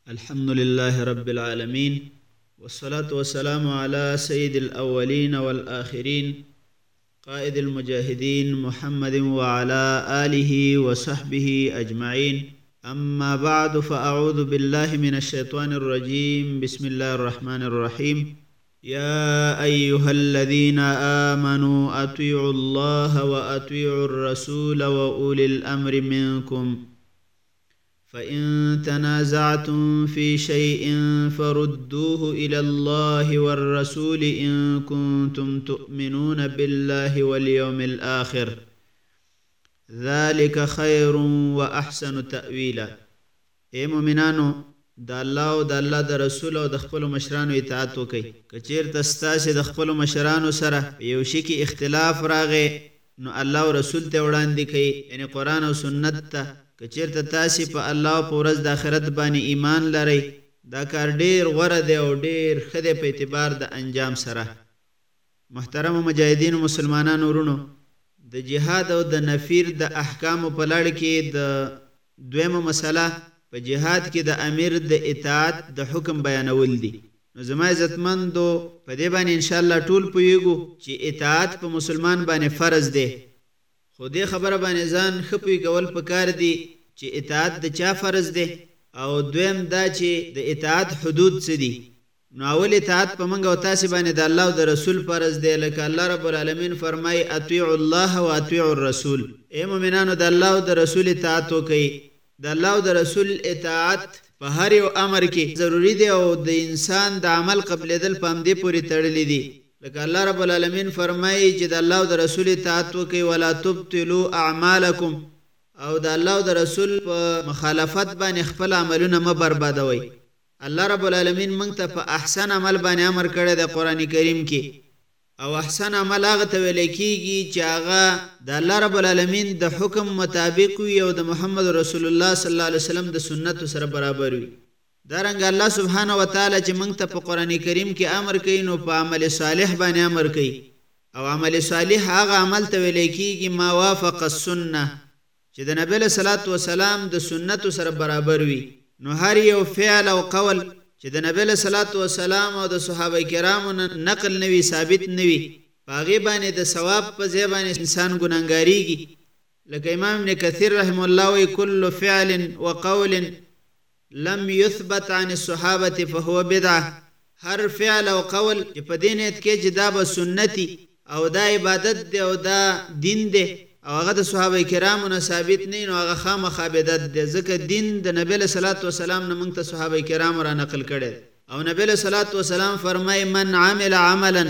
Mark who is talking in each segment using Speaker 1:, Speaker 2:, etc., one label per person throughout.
Speaker 1: الحمد لله رب العالمين والصلاة والسلام على سيد الأولين والآخرين قائد المجاهدين محمد وعلى آله وصحبه أجمعين. أما بعد فأعوذ بالله من الشيطان الرجيم. بسم الله الرحمن الرحيم. يا أيها الذين آمنوا أطيعوا الله وأطيعوا الرسول وأولي الأمر منكم فإن تنازعتم في شيء فردوه إلى الله والرسول إن كنتم تؤمنون بالله واليوم الآخر ذلك خير وأحسن تأويلا. اے مومنانو د الله او د الله د رسول او د خپل مشرانو اطاعت وکئ. کچیرته ستاسو د خپل مشرانو سره یو شي کې اختلاف راغی نو الله او رسول ته وړاندې کړئ، یعنی قرآن او سنت ته. کچیرته تاسو په الله او په ورځ د آخرت باندې ایمان لرئ، دا کار ډیر غوره دی او ډیر ښه دی په اعتبار د انجام سره. محترم مجاهدین او مسلمانانو ورونو، د جهاد او د نفیر د احکامو په لړ کې د دویمه مسله په جهاد کې د امیر د اطاعت د حکم بیانول دي. نو زما عزتمندو په دې باندې ان شاء الله ټول پوهیږو چې اطاعت په مسلمان باندې فرض دی، خو دې خبره باندې ځان ښه پوه کول پکار دي چې اطاعت د چا فرض دی او دویم دا چې د اطاعت حدود څه دي. نو اول اطاعت په موږ او تاسو باندې د الله او د رسول فرض دی، لکه الله رب العالمین فرمای اطیعوا الله و اطیعوا الرسول. اے مومنانو د الله او د رسول اطاعت وکئ. د الله او د رسول اطاعت په هر یو امر کې ضروری دی او د انسان د عمل قبلېدل په همدې پورې تړلی دي. لکه الله رب العالمین فرمایي چې د الله او د رسول اطاعت وکئ ولا تبطلوا اعمالکم، او د الله او د رسول په مخالفت باندې خپل عملونه مه بربادوئ. الله رب العالمین موږ ته په احسن عمل باندې امر کړی دی قرآن کریم کې، او احسن عمل هغه ته ویل کېږي چې هغه د الله رب العالمین د حکم مطابق وي او د محمد رسول الله صلی الله علیه وسلم د سنتو سره برابر وي. دارنګه الله سبحانه وتعالی چې موږ ته په قرآن کریم کې امر کوي نو په عمل صالح باندې امر کوي، او عمل صالح هغه عمل ته ویل کېږي ما وافق السنه، چې د نبی صلی الله علیه وسلم د سنتو سره برابر وي. نو هر یو فعل او قول چې د نبی صلی الله علیه وسلم او د صحابه کرامو نقل نوي ثابت نوي، په هغې باندې د ثواب په ځای باندې انسان ګناهګاریږي. لکه امام ابن کثیر رحمه الله وایي کل فعل وقول لم يثبت عن الصحابه فهو بدعه. هر فعل او قول چې په دې نیت کې چې دا به سنتي او دا عبادت دی او دا دین دی او هغه د صحابه کرامو نه ثابت نه، نو هغه خامخا بدعت دی، ځکه دین د نبی له صلوات و سلام نه موږ ته صحابه کرامو را نقل کړی. او نبی له صلوات و سلام فرمای من عمل عملا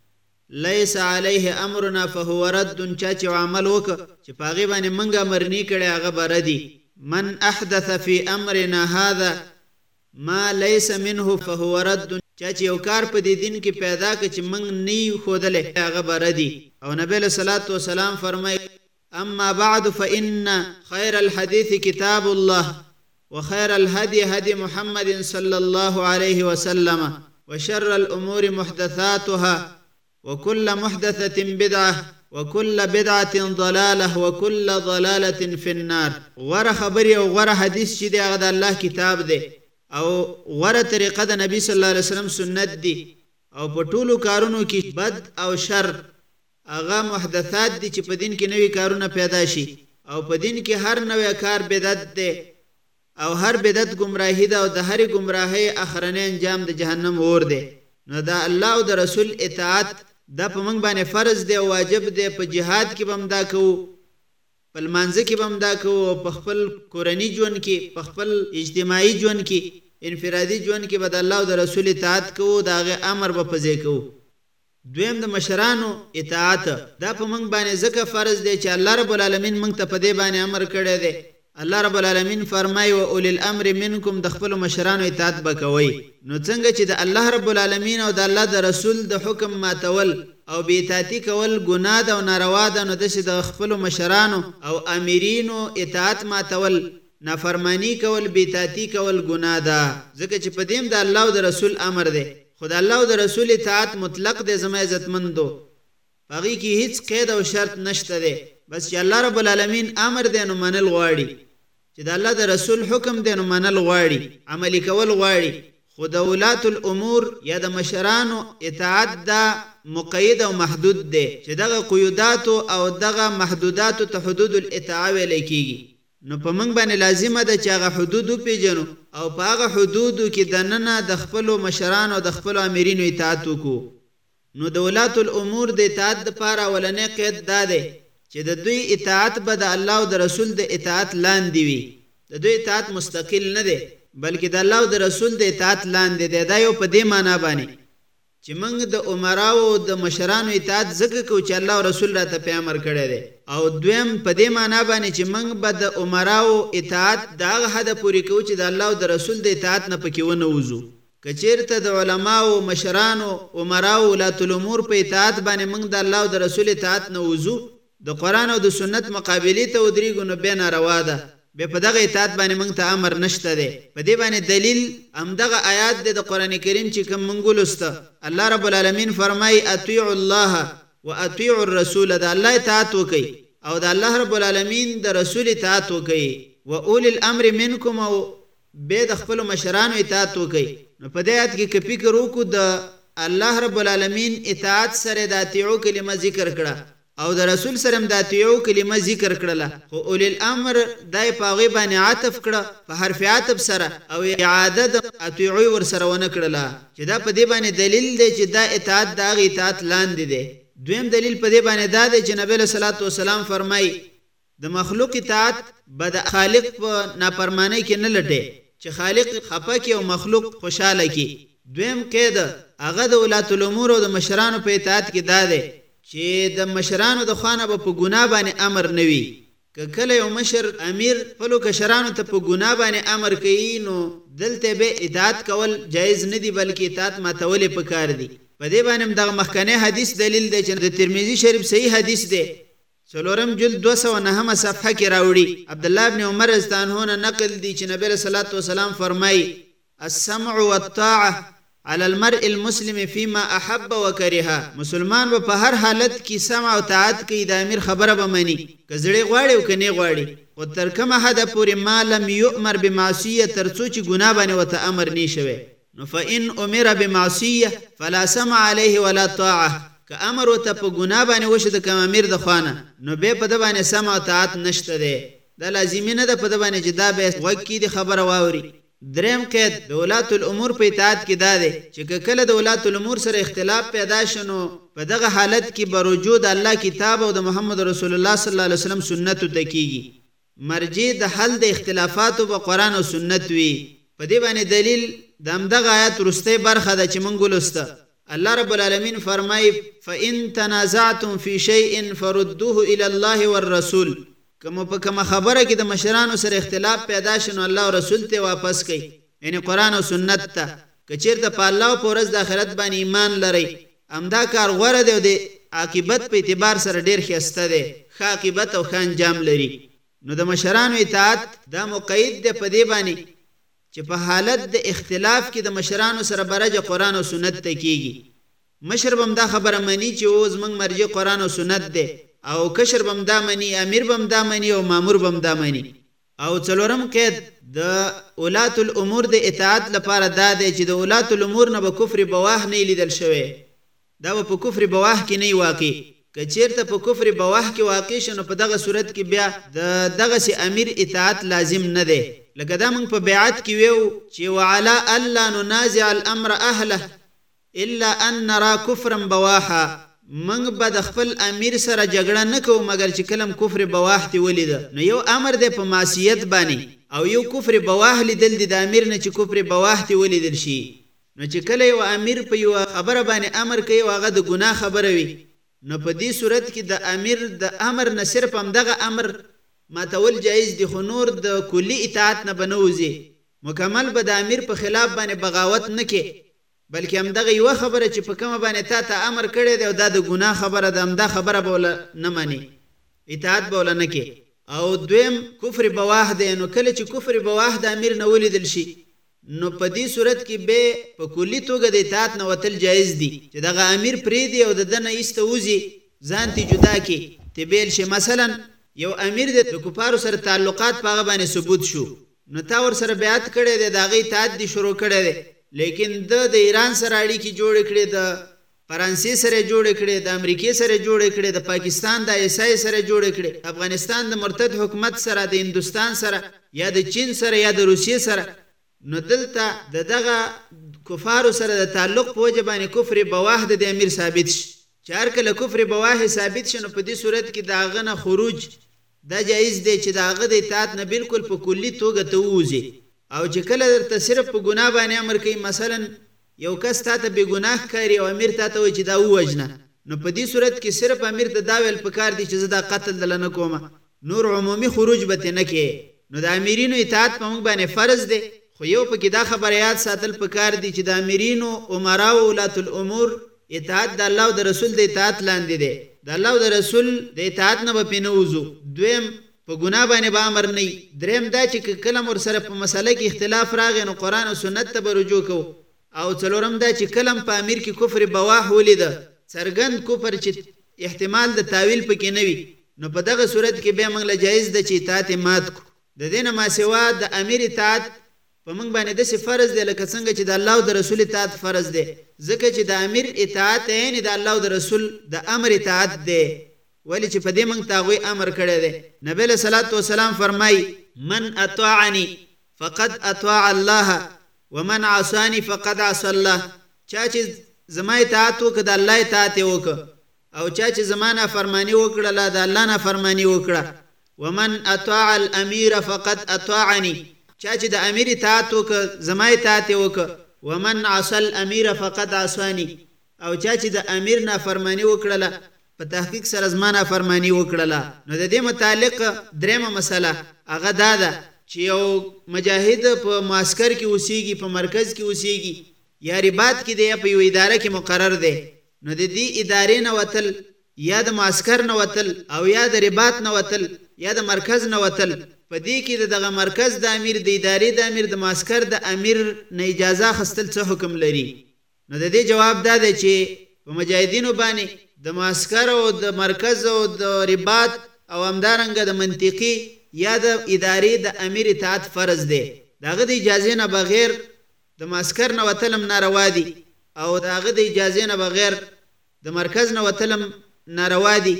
Speaker 1: ليس عليه امرنا فهو رد. چا چې عمل وکړه چې په هغې باندې موږ امر نه کړی هغه به ردي. من احدث في امرنا هذا ما ليس منه فهو رد. چا چې یو کار په دې دین کې پیدا کړ چې موږ نه یو ښودلی هغه به ردي. او نبی له صلوات و سلام فرمای أما بعد فإن خير الحديث كتاب الله وخير الهدي هدي محمد صلى الله عليه وسلم وشر الأمور محدثاتها وكل محدثة بدعة وكل بدعة ضلالة وكل ضلالة في النار. غره خبري او غره حدیث چې دی هغه د الله کتاب دی او غره طریقه د نبی صلی الله علیه وسلم سنت دی، او په ټولو کارونو کې بد او شر هغه محدثات دي چې په دین کې نوي کارونه پیدا شي، او په دین کې هر نوی کار بدعت دی او هر بدعت گمراهی ده او د هرې گمراهۍ اخرنی انجام د جهنم اور دی. نو دا الله او د رسول اطاعت دا په موږ باندې فرض دی او واجب دی. په جهاد کې به هم دا کوو، په لمانځه کې به هم دا کوو، او په خپل کورني ژوند کې، په خپل اجتماعي ژوند کې، انفرادي ژوند کې به د الله او د رسول اطاعت کوو، د هغې امر به په ځای کوو. دویم د مشرانو اطاعت دا په موږ باندې ځکه فرض دی چې الله رب العالمین موږ ته په دې باندې امر کړی دی. الله رب العالمین فرمایي و اولی الامر منکم، د خپلو مشرانو اطاعت به کوئ. نو څنګه چې د الله رب العالمین او د الله د رسول د حکم ماتول او بې اطاعتي کول ګناه ده او ناروا ده، نو داسې د خپلو مشرانو او امیرینو اطاعت ماتول، نافرمانی کول، بې اطاعتي کول ګناه ده، ځکه چې په دې هم د الله او د رسول امر دی. خدا الله او د رسول اطاعت مطلق دی زما عزتمندو، هغې کې هیڅ قید او شرط نشته دی، بس چې الله رب العالمین امر دی نو منل غواړي. چې د الله د رسول حکم دی نو منل غواړي، عملی کول غواړي، خو د ولاة الامور یا د مشرانو اطاعت دا مقید او محدود دی چې دغه قیودات او دغه محدودات ته حدود الاطاعه ویل کیږي. نو په موږ باندې لازمه ده چې هغه حدود وپیژنو او په هغه حدودو کې دننه د خپلو مشرانو او د خپلو امیرینو اطاعت وکړو. نو د ولاة الامور د اطاعت دپاره اولنی قید دا دی چې د دوی اطاعت به د الله او د رسول د اطاعت لاندې وي. د دوی اطاعت مستقل نه دی بلکې د الله او د رسول د اطاعت لاندې دی. دا یو په دې معنا باندې چې موږ د عمراو او د مشرانو اطاعت ځکه کوو چې الله او رسول راته پې امر کړی دی، او دویم په دې معنا باندې چې موږ به د عمراو اطاعت د هغه حده پورې کوو چې د الله او د رسول د اطاعت نه پکې ونوځو. که چېرته د علماو، مشرانو، عمراو، ولاة الامور په اطاعت باندې موږ د الله او د رسول اطاعت نه وځو، د قرآن او د سنت مقابلې ته ودرېږو، نو بیا ناروا ده، بیا په دغه اطاعت باندې موږ ته امر نشته دی. په دې باندې دلیل همدغه آیات دی د قرآن کریم چې کوم موږ ولوسته. الله رب العالمین فرمایي اطیعوا الله و اطیعوا الرسول، د الله اطاعت وکئ او د الله رب العالمین د رسول اطاعت وکئ، و اولی الامر منکم، او بیا د خپلو مشرانو اطاعت وکئ. نو په دې آیت کې که فکر وکړو د الله رب العالمین اطاعت سره د اطیعو کلمه ذکر کړه او د رسول سره د اطیعو کلمه ذکر کړله، خو اولی الامر دای په هغې باندې عطف کړه په حرف عطف سره او اعاده د اطیعو ورسره ونه کړله، چې دا په دې باندې دلیل دی چې دا اطاعت د هغې اطاعت لاندې دی. دویم دلیل په دې باندې دا دی چې نبی علیه صلات وسلام فرمایي د مخلوق اطاعت به د خالق په نافرمانۍ کې نه لټې چې خالق خفه کړي او مخلوق خوشحاله کړي. دویم قید هغه د ولاة الامور او د مشرانو په اطاعت کې دا دی چې د مشرانو د خوا نه به په ګناه باندې امر نه وي. که کله یو مشر امیر خپلو کشرانو ته په ګناه باندې امر کوي نو دلته به اطاعت کول جایز نه دي بلکې اطاعت ماتول یې پکار دي. په دې باندې دغه مخکنی حدیث دلیل دی چې د ترمذي شریف صحیح حدیث دی، 4 جلد 209 صفحه کې راوړي. عبدالله ابن عمر رضی الله عنه نه نقل دی چې نبی صلی الله علیه وسلم فرمایي السمع والطاعه على المرء المسلم فيما احب وكره، مسلمان به په هر حالت کې سمع او طاعت کوي، د امیر خبره به مني که زړه غواړي او که نه غواړي، او تر کومه حده پورې ما لم یؤمر بمعصیه، تر څو چې ګناه باندې ورته امر نه شوی. نو فإن امر بمعصیه فلا سمع عليه ولا طاعه، که امر ورته په ګناه باندې وشو د کوم امیر د خوا نه نو بیا په ده باندې سمع او طاعت نشته دی. دا لازمي نه ده په ده باندې چې دا بیا غوږ کېږدي خبره واوري. دریم قید د ولاة الامور په اطاعت کې دا دی چې که کله د ولاة الامور سره اختلاف پیدا شنو په دغه حالت کې به رجوع د الله کتاب او د محمد رسول الله صلی الله علیه وسلم سنتو ته کیږي. مرجع د حل د اختلافاتو به قرآن او سنت وي. په دې باندې دلیل د همدغه آیت وروستۍ برخه ده چې موږ ولوسته. الله رب العالمین فرمایي فإن تنازعتم في شيء فردوه إلى الله والرسول، کوم په کومه خبره کې د مشرانو سره اختلاف پیدا شنو الله او رسول ته واپس کړئ، یعنی قرآن او سنت ته. که چېرته په الله او په ورځ د آخرت باندې ایمان لرئ همدا کار غوره دی او د عاقبت په اعتبار سره ډېر ښایسته دی، ښه عاقبت او ښه انجام لري. نو د مشرانو اطاعت دا مقید دی په دې باندې چې په حالت د اختلاف کې د مشرانو سره برجه قرآن او سنت ته کیږي. مشر بم دا خبره مني چې اوس موږ مرجع قرآن او سنت دی، او کشر بم دا مني، امیر بم دا مني، او مامور بم دا مني. او څلورم قید د ولاة الامور د اطاعت لپاره دا دی چې د ولاة الامور نه به کفر بواح نه لیدل شوی، دا به په کفر بواح کې نه واقع. که چېرته په کفر بواح کې واقع شنو په دغه صورت کې بیا د دغسې امیر اطاعت لازم نه دی. لکه دا موږ په بیعت کې ویو چې وعلى الا ننازع الامر اهله الا ان نرى کفرا بواحا، موږ به د خپل امیر سره جګړه نه کوو مګر چې کلم کفر بواح تی ولیده. نو یو امر دی په معصیت باندې او یو کفر بواح لیدل دی د امیر نه چې کفر بواح تی ولیدل شي. نو چې کله یو امیر په یو خبره باندې امر کوي او هغه د ګناه خبره وي نو په دې صورت کې د امیر د امر نه صرف همدغه امر ماتول جایز دی، خو نور د کلی اطاعت نه به نه وځي. مکمل به د امیر په خلاف باندې بغاوت نه کې بلکې همدغه یوه خبره چې په کومه باندې تا ته امر کړی دی او دا د ګناه خبره ده همدا خبره به وله نه مني، اطاعت به وله نه کې. او دویم کفر بواح دی. نو کله چې کفر بواح د امیر نه ولیدل شي نو په دې صورت کې به په کلی توګه د اطاعت نه وتل جایز دي چې دغه امیر پرېږدي او د ده نه ایسته وځي ځان ته جدا کړي ته بیل شي. مثلا یو امیر د کفارو سره تعلقات په هغه باندې ثبوت شو نو تا ور سره بیعت کړی دی د هغې اطاعت دې شروع کړی دی لیکن د ایران سره اړیکې جوړې کړې د فرانسې سره جوړې کړې د امریکې سره جوړې کړې د پاکستان د عیسای سره جوړې کړې افغانستان د مرتد حکومت سره د هندوستان سره یا د چین سره یا د روسیې سره نو دلته دغه کفارو سره د تعلق په وجه باندې کفر بواح د امیر ثابت شي چې هر کله کفر بواح ثابت شي نو په دې صورت کې د هغه نه خروج دا جایز دی چې د هغه د اطاعت نه بالکل په کلي توګه ته ووځي او چې کله درته صرف په ګناه باندې امر کوي مثلا یو کس تا ته بې ګناه ښکاري او امیر تا ته وایي چې دا ووژنه نو په دې صورت کې صرف امیر ته دا ویل پکار دی چې زه دا قتل دله نه کومه نور عمومي خروج به ترې نه کوې نو د امیرینو اطاعت په موږ باندې فرض دی خو یو پکې دا خبره یاد ساتل پکار دي چې د امیرینو عمراو ولات الامور اطاعت د الله او د رسول د اطاعت لاندې دی د الله او د رسول د اطاعت نه به پې نه وځو دویم په ګناه باندې به امر نه وي دریم دا چې کله مور سره په مسله کې اختلاف راغی نو قرآن او سنت ته به رجوع کوو او څلورم دا چې کله په امیر کې کفر بواح ولیده څرګند کفر چې احتمال د تاویل پکې نه وي نو په دغه صورت کې بیا موږ له جایز ده چې اطاعت یې مات کړو د دې نه ماسوا د امیر اطاعت په موږ باندې داسې فرض دی لکه څنګه چې د الله او د رسول اطاعت فرض دی ځکه چې د امیر اطاعت یعنې د الله او د رسول د امر اطاعت دی ولې چې په دې موږ ته هغوی امر کړی دی نبی علیه صلات وسلام فرمایي من اطاعني فقد اطاع الله ومن عصاني فقد عصى الله چا چې زما اطاعت وکړه د الله اطاعت یې وکړه او چا چې زما نافرماني وکړله د الله نافرماني وکړه ومن اطاع الامیر فقد اطاعني چا چې د امیر اطاعت وکړه زما اطاعت یې وکړه ومن عصى الامیر فقد عصاني او چا چې د امیر نافرماني وکړله په تحقیق سره زما نافرماني وکړله نو د دې متعلق درېمه مسله هغه دا ده چې یو مجاهد په معسکر کې اوسیږي په مرکز کې اوسیږي یا رباط کې دی یا په یو اداره کې مقرر دی نو د دې ادارې نه وتل یا د معسکر نه وتل او یا د رباط نه وتل یا د مرکز نه وتل په دې کې دغه مرکز د امیر د ادارې د امیر د معسکر د امیر نه اجازه اخیستل څه حکم لري نو د دې جواب دا دی چې په مجاهدینو باندې د معسکر او د مرکز او د رباط او همدارنګه د منطقي یا د ادارې د امیر اطاعت فرض دی د هغه د اجازې نه بغیر د معسکر نه وتل هم ناروا دي او د هغه د اجازې نه بغیر د مرکز نه وتل هم ناروا دي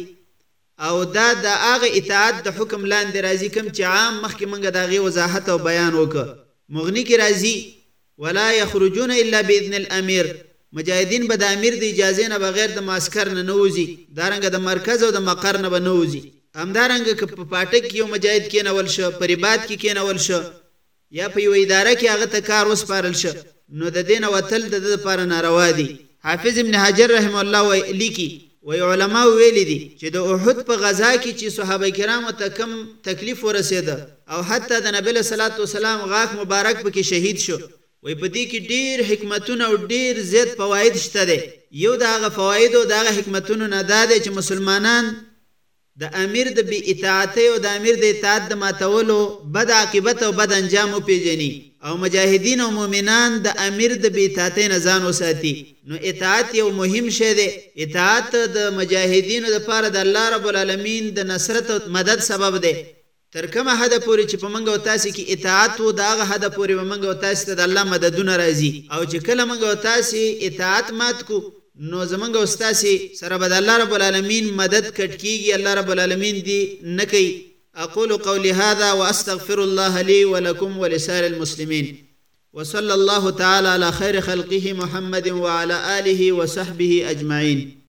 Speaker 1: او دا د هغه اطاعت د حکم لاندې راځي کوم چې عام مخکې موږ د هغې وضاحت او بیان وکړه مغني کې راځي ولا یخرجون الا باذن الامیر مجاهدین به د امیر د اجازې نه بغیر د معسکر نه نوځي دارنګه د مرکز او د مقر نه به نوځي همدارنګه که په پاټک کې یو مجاهد کېنول شه په رباط کې کېنول شه یا په یو اداره کې هغه ته کار وسپارل شه نو د دې نه وتل د ده دپاره ناروا دي حافظ ابن حجر رحمه الله لیکي وی علماء ویلی دي چې د احد په غزا کې چې صحابه کرامو ته کم تکلیف ورسېده او حتی د نبی صلی الله علیه وسلم غاښ مبارک پکې شهید شو وی په دې کې ډېر حکمتونه او ډېر زیات فواید شته دی یو د هغه فوایدو د هغه حکمتونو نه دا دی چې مسلمانان د امیر د بې اطاعتۍ او د امیر د اطاعت د ماتولو بد عاقبت او بد انجام وپېژني او مجاهدین او مؤمنان د امیر د بې اطاعتۍ نه ځان وساتي نو اطاعت یو مهم شی دی اطاعت د مجاهدینو دپاره د الله رب العالمین د نصرت او مدد سبب دی تر کومه حده پورې چې په موږ او تاسې کې اطاعت و د هغه حده پورې به موږ او تاسې ته د الله مددونه راځي او چې کله موږ او تاسې اطاعت مات کو نو زمونږ او ستاسې سره به د الله رب العالمین مدد کټ کېږي الله رب العالمین دې نه کوي اقول قولي هذا واستغفر الله لي ولكم ولسائر المسلمين وصلى الله تعالى على خير خلقه محمد وعلى آله وصحبه أجمعين